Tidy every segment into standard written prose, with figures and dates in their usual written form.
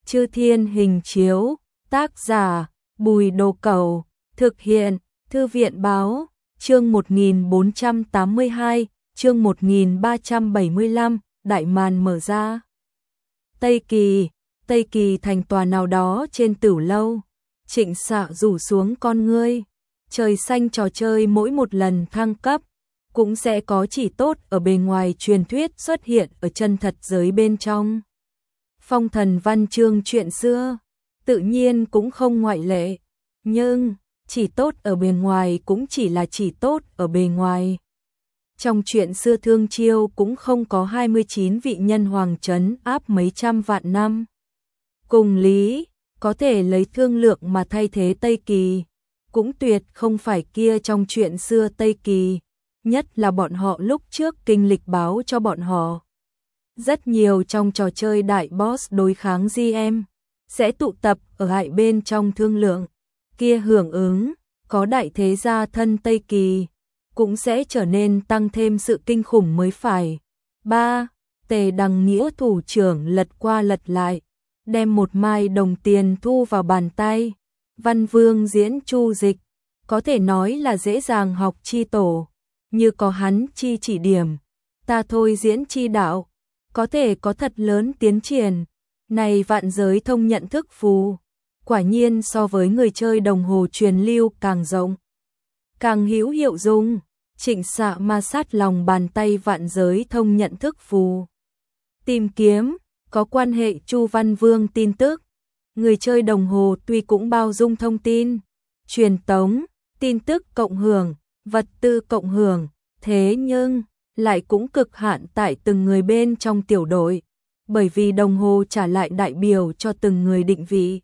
Chư Thiên Hình Chiếu, tác giả Bùi Đồ Cẩu, thực hiện Thư viện Báo, chương 1482, chương 1375, đại màn mở ra. Tây Kỳ thành tòa nào đó trên Tửu Lâu, Trịnh Xạ rủ xuống con ngươi, trời xanh trò chơi mỗi một lần thăng cấp, cũng sẽ có chỉ tốt ở bề ngoài truyền thuyết xuất hiện ở chân thật giới bên trong. Phong thần văn chương chuyện xưa, tự nhiên cũng không ngoại lệ, nhưng chỉ tốt ở bề ngoài cũng chỉ là chỉ tốt ở bề ngoài. Trong chuyện xưa Thương Chiêu cũng không có 29 vị nhân hoàng trấn áp mấy trăm vạn năm. Cùng lý, có thể lấy thương lượng mà thay thế Tây Kỳ, cũng tuyệt không phải kia trong chuyện xưa Tây Kỳ, nhất là bọn họ lúc trước kinh lịch báo cho bọn họ. Rất nhiều trong trò chơi đại boss đối kháng GM, sẽ tụ tập ở hai bên trong thương lượng, kia hưởng ứng, có đại thế gia thân Tây Kỳ, cũng sẽ trở nên tăng thêm sự kinh khủng mới phải. 3. Tề Đằng Nghĩa thủ trưởng lật qua lật lại, đem một mai đồng tiền thu vào bàn tay. Văn Vương diễn chu dịch, có thể nói là dễ dàng học chi tổ, như có hắn chi chỉ điểm, ta thôi diễn chi đạo, có thể có thật lớn tiến triển. Này vạn giới thông nhận thức phù, quả nhiên so với người chơi đồng hồ truyền lưu càng rộng, càng hữu hiệu dùng. Trịnh Xạ ma sát lòng bàn tay vạn giới thông nhận thức phù, tìm kiếm có quan hệ Chu Văn Vương tin tức. Người chơi đồng hồ tuy cũng bao dung thông tin, truyền tống, tin tức cộng hưởng, vật tư cộng hưởng, thế nhưng lại cũng cực hạn tại từng người bên trong tiểu đội, bởi vì đồng hồ trả lại đại biểu cho từng người định vị,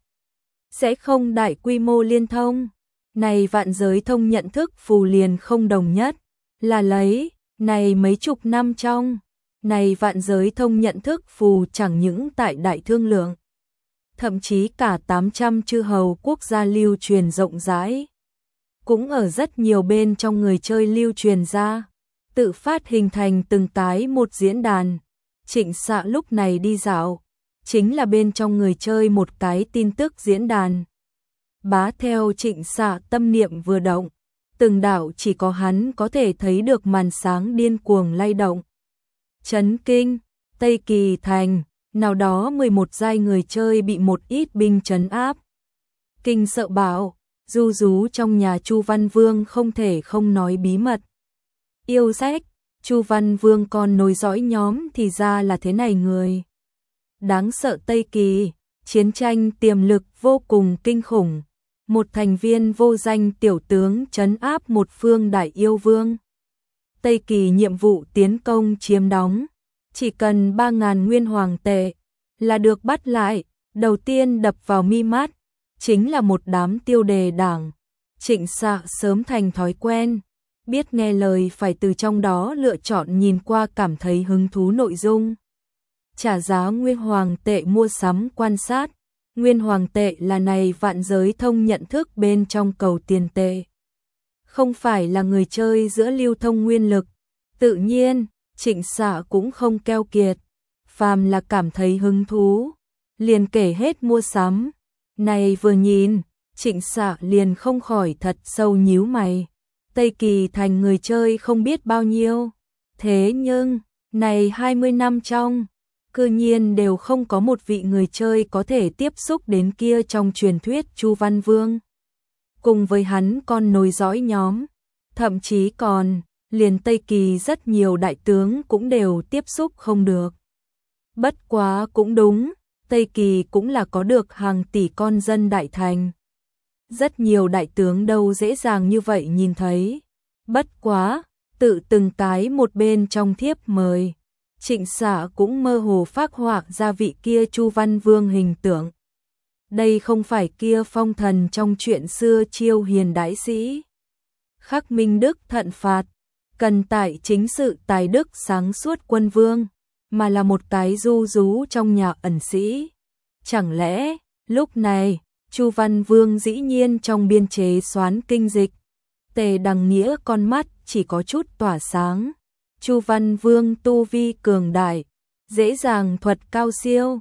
sẽ không đại quy mô liên thông. Này vạn giới thông nhận thức phù liền không đồng nhất, là lấy, này mấy chục năm trong, này vạn giới thông nhận thức phù chẳng những tại đại thương lượng, thậm chí cả 800 chư hầu quốc gia lưu truyền rộng rãi, cũng ở rất nhiều bên trong người chơi lưu truyền ra, tự phát hình thành từng cái một diễn đàn. Trịnh Xạ lúc này đi dạo, chính là bên trong người chơi một cái tin tức diễn đàn. Bá theo Trịnh Xạ tâm niệm vừa động, từng đạo chỉ có hắn có thể thấy được màn sáng điên cuồng lay động. Chấn kinh, Tây Kỳ thành, nào đó 11 giai người chơi bị một ít binh trấn áp. Kinh sợ bảo, du rú trong nhà Chu Văn Vương không thể không nói bí mật. Yêu sách, Chu Văn Vương con nối dõi nhóm thì ra là thế này người. Đáng sợ Tây Kỳ, chiến tranh tiềm lực vô cùng kinh khủng. Một thành viên vô danh tiểu tướng trấn áp một phương đại yêu vương. Tây Kỳ nhiệm vụ tiến công chiếm đóng, chỉ cần 3.000 nguyên hoàng tệ là được bắt lại. Đầu tiên đập vào mi mắt chính là một đám tiêu đề đảng. Trịnh Xạ sớm thành thói quen, biết nghe lời phải từ trong đó lựa chọn nhìn qua cảm thấy hứng thú nội dung. Trả giá nguyên hoàng tệ mua sắm quan sát. Nguyên hoàng tệ là này vạn giới thông nhận thức bên trong cầu tiền tệ, không phải là người chơi giữa lưu thông nguyên lực. Tự nhiên, Trịnh Xạ cũng không keo kiệt, phàm là cảm thấy hứng thú, liền kể hết mua sắm. Này vừa nhìn, Trịnh Xạ liền không khỏi thật sâu nhíu mày. Tây Kỳ thành người chơi không biết bao nhiêu, thế nhưng, này 20 năm trong, cư nhiên đều không có một vị người chơi có thể tiếp xúc đến kia trong truyền thuyết Chu Văn Vương. Cùng với hắn con nối dõi nhóm, thậm chí còn, liền Tây Kỳ rất nhiều đại tướng cũng đều tiếp xúc không được. Bất quá cũng đúng, Tây Kỳ cũng là có được hàng tỷ con dân đại thành. Rất nhiều đại tướng đâu dễ dàng như vậy nhìn thấy. Bất quá, tự từng cái một bên trong thiếp mời, Trịnh Xạ cũng mơ hồ phác họa ra vị kia Chu Văn Vương hình tượng. Đây không phải kia phong thần trong chuyện xưa chiêu hiền đãi sĩ, khắc minh đức thận phạt, cần tại chính sự tài đức sáng suốt quân vương, mà là một cái du rú trong nhà ẩn sĩ. Chẳng lẽ, lúc này, Chu Văn Vương dĩ nhiên trong biên chế soán kinh dịch. Tề Đằng Nghĩa con mắt chỉ có chút tỏa sáng. Chu Văn Vương tu vi cường đại, dễ dàng thuật cao siêu.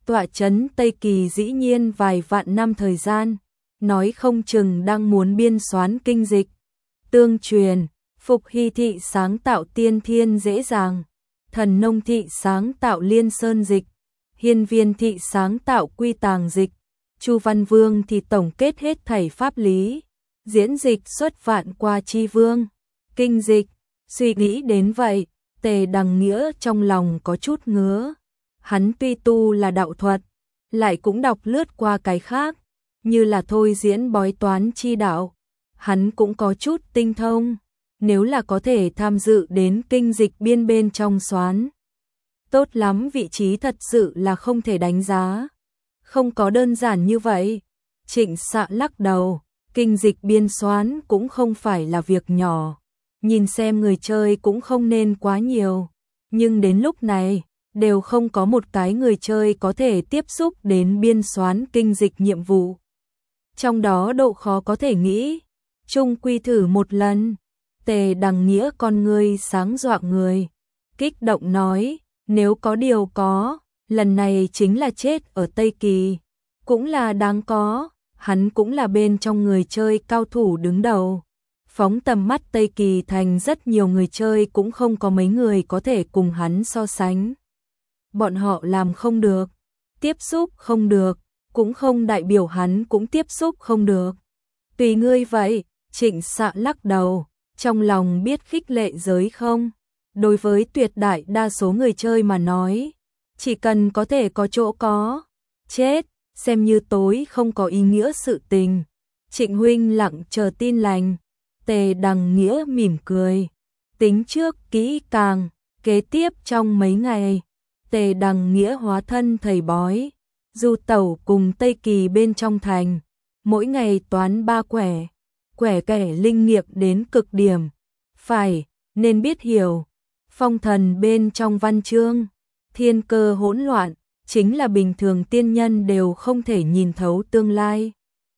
tọa trấn Tây Kỳ dĩ nhiên vài vạn năm thời gian, nói không chừng đang muốn biên soán kinh dịch. Tương truyền, Phục Hy thị sáng tạo tiên thiên dễ dàng, Thần Nông thị sáng tạo liên sơn dịch, Hiên Viên thị sáng tạo quy tàng dịch, Chu Văn Vương thì tổng kết hết thảy pháp lý, diễn dịch xuất vạn qua chi vương, kinh dịch. Suy nghĩ đến vậy, Tề Đằng Nghĩa trong lòng có chút ngứa. Hắn tuy tu là đạo thuật, lại cũng đọc lướt qua cái khác, như là thôi diễn bói toán chi đạo. Hắn cũng có chút tinh thông, nếu là có thể tham dự đến kinh dịch biên bên trong soán. Tốt lắm, vị trí thật sự là không thể đánh giá. Không có đơn giản như vậy. Trịnh Xạ lắc đầu, kinh dịch biên soán cũng không phải là việc nhỏ. Nhìn xem người chơi cũng không nên quá nhiều. Nhưng đến lúc này, đều không có một cái người chơi có thể tiếp xúc đến biên soán kinh dịch nhiệm vụ. Trong đó độ khó có thể nghĩ, chung quy thử một lần. Tề Đằng Nghĩa con ngươi sáng rạng người, kích động nói, nếu có điều có, lần này chính là chết ở Tây Kỳ, cũng là đáng có, hắn cũng là bên trong người chơi cao thủ đứng đầu. Phóng tầm mắt Tây Kỳ thành rất nhiều người chơi cũng không có mấy người có thể cùng hắn so sánh. Bọn họ làm không được, tiếp xúc không được, cũng không đại biểu hắn cũng tiếp xúc không được. Tùy ngươi vậy, Trịnh Xạ lắc đầu, trong lòng biết khích lệ giới không. Đối với tuyệt đại đa số người chơi mà nói, chỉ cần có thể có chỗ có, chết, xem như tối không có ý nghĩa sự tình. Trịnh huynh lặng chờ tin lành. Tề Đằng Nghĩa mỉm cười, tính trước kỹ càng, kế tiếp trong mấy ngày, Tề Đằng Nghĩa hóa thân thầy bói, du tẩu cùng Tây Kỳ bên trong thành, mỗi ngày toán 3 quẻ, quẻ kẻ linh nghiệm đến cực điểm. Phải, nên biết hiểu, phong thần bên trong văn chương, thiên cơ hỗn loạn, chính là bình thường tiên nhân đều không thể nhìn thấu tương lai.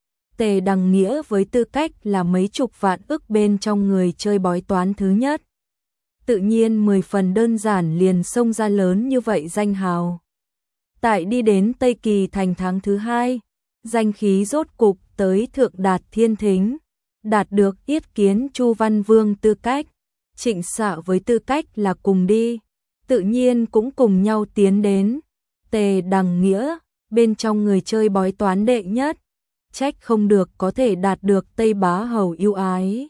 Tề Đằng Nghĩa với tư cách là mấy chục vạn ức bên trong người chơi bói toán thứ nhất, tự nhiên 10 phần đơn giản liền xông ra lớn như vậy danh hào. Tại đi đến Tây Kỳ thành tháng thứ 2, danh khí rốt cục tới thượng đạt thiên thính, đạt được yết kiến Chu Văn Vương tư cách. Trịnh Xạ với tư cách là cùng đi, tự nhiên cũng cùng nhau tiến đến. Tề Đằng Nghĩa, bên trong người chơi bói toán đệ nhất, trách không được có thể đạt được Tây Bá Hầu yêu ái.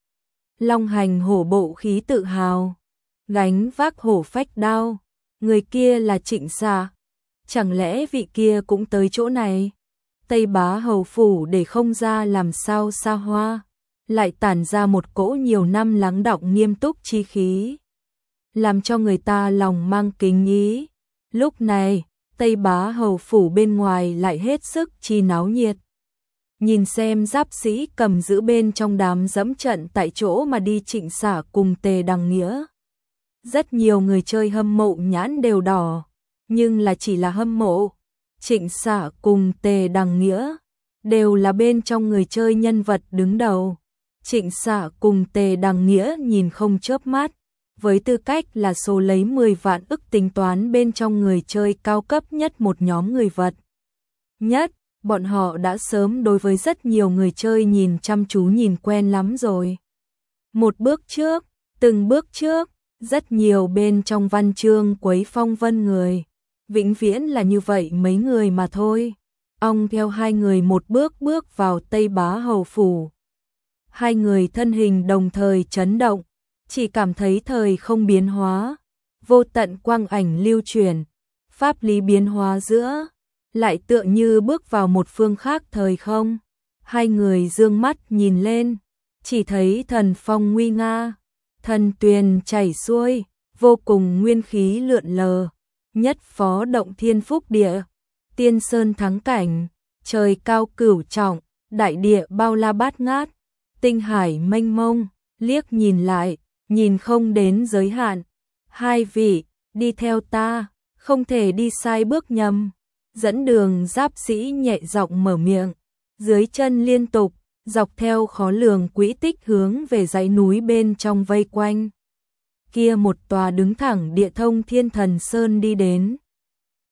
Long hành hổ bộ khí tự hào, gánh vác hổ phách đao, người kia là Trịnh Xạ, chẳng lẽ vị kia cũng tới chỗ này? Tây Bá Hầu phủ để không ra làm sao xa hoa, lại tản ra một cỗ nhiều năm lắng đọng nghiêm túc chi khí, làm cho người ta lòng mang kính ý. Lúc này, Tây Bá Hầu phủ bên ngoài lại hết sức chi náo nhiệt. Nhìn xem giáp sĩ cầm giữ bên trong đám dẫm trận tại chỗ mà đi Trịnh Xạ cùng Tề Đằng Nghĩa. Rất nhiều người chơi hâm mộ nhãn đều đỏ, nhưng là chỉ là hâm mộ. Trịnh Xạ cùng Tề Đằng Nghĩa đều là bên trong người chơi nhân vật đứng đầu. Trịnh Xạ cùng Tề Đằng Nghĩa nhìn không chớp mắt, với tư cách là số lấy 10 vạn ức tính toán bên trong người chơi cao cấp nhất một nhóm người vật nhất, bọn họ đã sớm đối với rất nhiều người chơi nhìn chăm chú nhìn quen lắm rồi. Một bước trước, từng bước trước, rất nhiều bên trong văn chương quấy phong vân người, vĩnh viễn là như vậy mấy người mà thôi. Ông theo hai người một bước bước vào Tây Bá Hầu phủ. Hai người thân hình đồng thời chấn động, chỉ cảm thấy thời không biến hóa, vô tận quang ảnh lưu chuyển, pháp lý biến hóa giữa, lại tựa như bước vào một phương khác thời không. Hai người dương mắt nhìn lên, chỉ thấy thần phong nguy nga, thần tuyền chảy xuôi, vô cùng nguyên khí lượn lờ, nhất phó động thiên phúc địa, tiên sơn thắng cảnh, trời cao cửu trọng, đại địa bao la bát ngát, tinh hải mênh mông, liếc nhìn lại, nhìn không đến giới hạn. Hai vị, đi theo ta, không thể đi sai bước nhầm. Dẫn đường giáp sĩ nhẹ giọng mở miệng, dưới chân liên tục, dọc theo khó lường quỹ tích hướng về dãy núi bên trong vây quanh. Kia một tòa đứng thẳng địa thông Thiên Thần Sơn đi đến.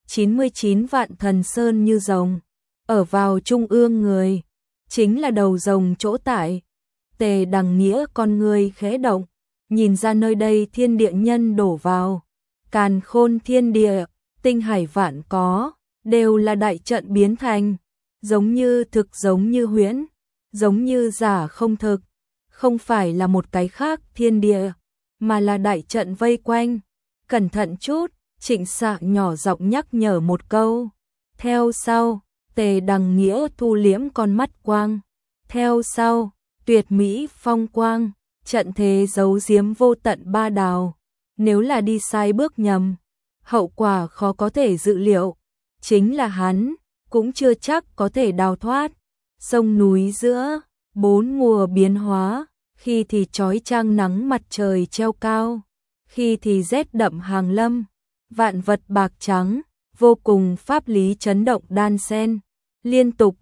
99 vạn thần sơn như rồng, ở vào trung ương người, chính là đầu rồng chỗ tại. Tề Đằng Nghĩa con người khẽ động, nhìn ra nơi đây thiên địa nhân đổ vào, càn khôn thiên địa, tinh hải vạn có, đều là đại trận biến thành, giống như thực giống như huyễn, giống như giả không thực, không phải là một cái khác thiên địa, mà là đại trận vây quanh. Cẩn thận chút, Trịnh Sạ nhỏ giọng nhắc nhở một câu. Theo sau, Tề Đằng Nghĩa thu liễm con mắt quang. Theo sau, tuyệt mỹ phong quang, trận thế giấu giếm vô tận ba đào. Nếu là đi sai bước nhầm, hậu quả khó có thể dự liệu. Chính là hắn, cũng chưa chắc có thể đào thoát. Sông núi giữa, bốn mùa biến hóa, khi thì chói chang nắng mặt trời treo cao, khi thì rét đậm hàng lâm, vạn vật bạc trắng, vô cùng pháp lý chấn động đan xen, liên tục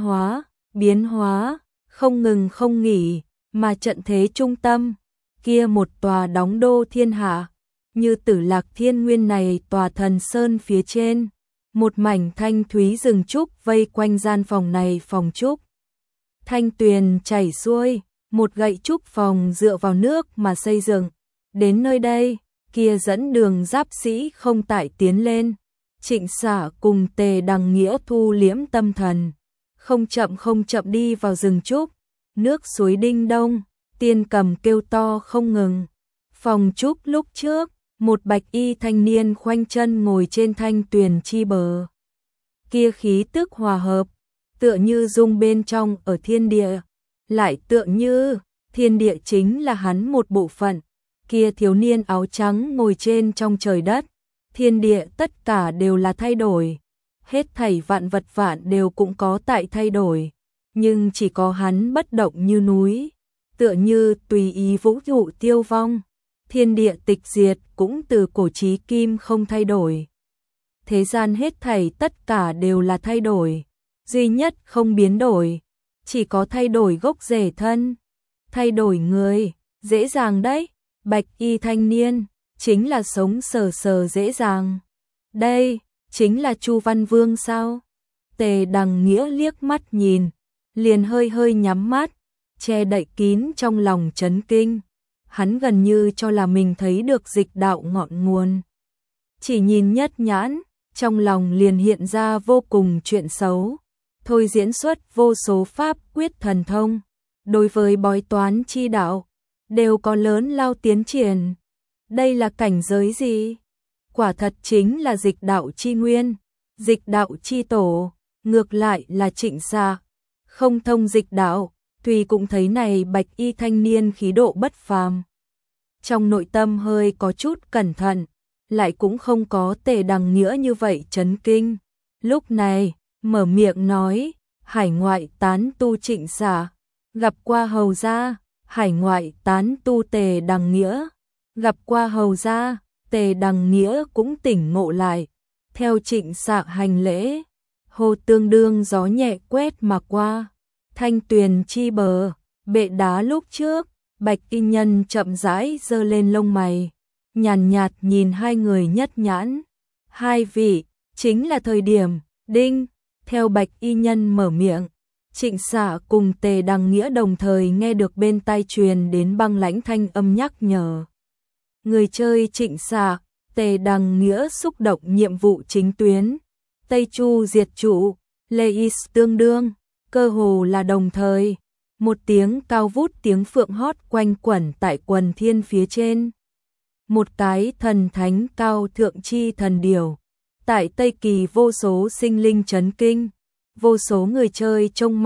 biến hóa, không ngừng không nghỉ, mà trận thế trung tâm, kia một tòa đóng đô thiên hạ, như Tử Lạc Thiên Nguyên này tòa thần sơn phía trên, một mảnh thanh thúy rừng trúc vây quanh gian phòng này phòng trúc. Thanh tuyền chảy xuôi, một gậy trúc phòng dựa vào nước mà xây dựng, đến nơi đây, kia dẫn đường giáp sĩ không tại tiến lên. Trịnh Sạ cùng Tề Đằng Nghĩa thu liễm tâm thần, không chậm đi vào rừng trúc, nước suối đinh đông, tiên cầm kêu to không ngừng. Phòng trúc lúc trước, một bạch y thanh niên khoanh chân ngồi trên thanh tuyền chi bờ. Kia khí tức hòa hợp, tựa như dung bên trong ở thiên địa, lại tựa như thiên địa chính là hắn một bộ phận. Kia thiếu niên áo trắng ngồi trên trong trời đất, thiên địa tất cả đều là thay đổi, hết thảy vạn vật vạn đều cũng có tại thay đổi, nhưng chỉ có hắn bất động như núi, tựa như tùy ý vũ trụ tiêu vong, thiên địa tịch diệt cũng từ cổ chí kim không thay đổi. Thế gian hết thảy tất cả đều là thay đổi, duy nhất không biến đổi, chỉ có thay đổi gốc rễ thân, thay đổi người, dễ dàng đấy. Bạch y thanh niên, chính là sống sờ sờ dễ dàng. Đây, chính là Chu Văn Vương sao? Tề Đằng Nghĩa liếc mắt nhìn, liền hơi nhắm mắt, che đậy kín trong lòng chấn kinh. Hắn gần như cho là mình thấy được dịch đạo ngọn nguồn. Chỉ nhìn nhất nhãn, trong lòng liền hiện ra vô cùng chuyện xấu. Thôi diễn xuất vô số pháp quyết thần thông. Đối với bói toán chi đạo, đều có lớn lao tiến triển. Đây là cảnh giới gì? Quả thật chính là dịch đạo chi nguyên, dịch đạo chi tổ, ngược lại là Trịnh Sạ. Không thông dịch đạo, tuy cũng thấy này bạch y thanh niên khí độ bất phàm. Trong nội tâm hơi có chút cẩn thận, lại cũng không có Tề Đằng Nghĩa như vậy chấn kinh. Lúc này, mở miệng nói, hải ngoại tán tu Trịnh Sạ, gặp qua hầu gia. Hải ngoại tán tu Tề Đằng Nghĩa, gặp qua hầu gia. Tề Đằng Nghĩa cũng tỉnh ngộ lại, theo Trịnh Sạ hành lễ, hồ tương đương gió nhẹ quét mà qua, thanh tuyền chi bờ, bệ đá lúc trước, bạch y nhân chậm rãi giơ lên lông mày, nhàn nhạt nhìn hai người nhất nhãn, hai vị, chính là thời điểm, đinh, theo bạch y nhân mở miệng. Trịnh Sạ cùng Tề Đằng Nghĩa đồng thời nghe được bên tai truyền đến băng lãnh thanh âm nhắc nhở. Người chơi Trịnh Sạ, Tề Đằng Nghĩa xúc động nhiệm vụ chính tuyến, Tây Chu diệt trụ, Leis tương đương, cơ hồ là đồng thời. Một tiếng cao vút tiếng phượng hót quanh quẩn tại quần thiên phía trên. Một cái thần thánh cao thượng chi thần điều, tại Tây Kỳ vô số sinh linh chấn kinh. Vô số người chơi trông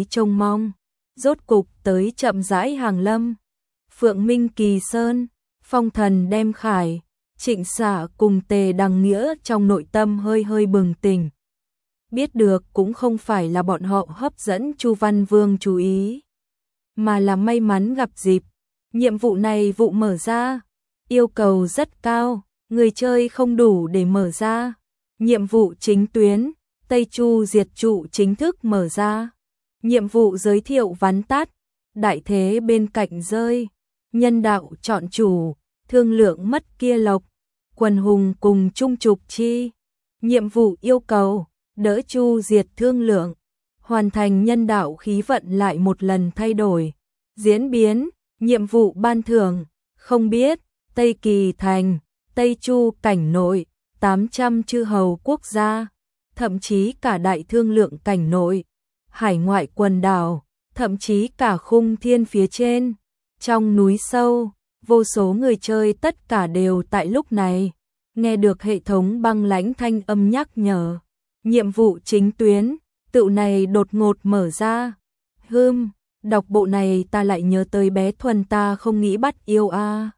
mong, rốt cục tới chậm rãi hàng lâm. Phượng Minh Kỳ Sơn, phong thần đem khải, Trịnh Sạ cùng Tề Đằng Nghĩa trong nội tâm hơi bừng tỉnh. Biết được cũng không phải là bọn họ hấp dẫn Chu Văn Vương chú ý, mà là may mắn gặp dịp. Nhiệm vụ này vụ mở ra, yêu cầu rất cao, người chơi không đủ để mở ra. Nhiệm vụ chính tuyến, Tây Chu diệt trụ chính thức mở ra. Nhiệm vụ giới thiệu vắn tắt, đại thế bên cạnh rơi, nhân đạo chọn chủ, thương lượng mất kia lộc, quần hùng cùng chung trục chi. Nhiệm vụ yêu cầu, đỡ Chu diệt thương lượng, hoàn thành nhân đạo khí vận lại một lần thay đổi. Diễn biến, nhiệm vụ ban thưởng, không biết, Tây Kỳ Thành, Tây Chu cảnh nội, 800 chư hầu quốc gia, thậm chí cả đại thương lượng cảnh nội, hải ngoại quần đảo, thậm chí cả khung thiên phía trên. Trong núi sâu, vô số người chơi tất cả đều tại lúc này, nghe được hệ thống băng lãnh thanh âm nhắc nhở. Nhiệm vụ chính tuyến, tựu này đột ngột mở ra. Đọc bộ này ta lại nhớ tới bé Thuần ta không nghĩ bắt yêu a.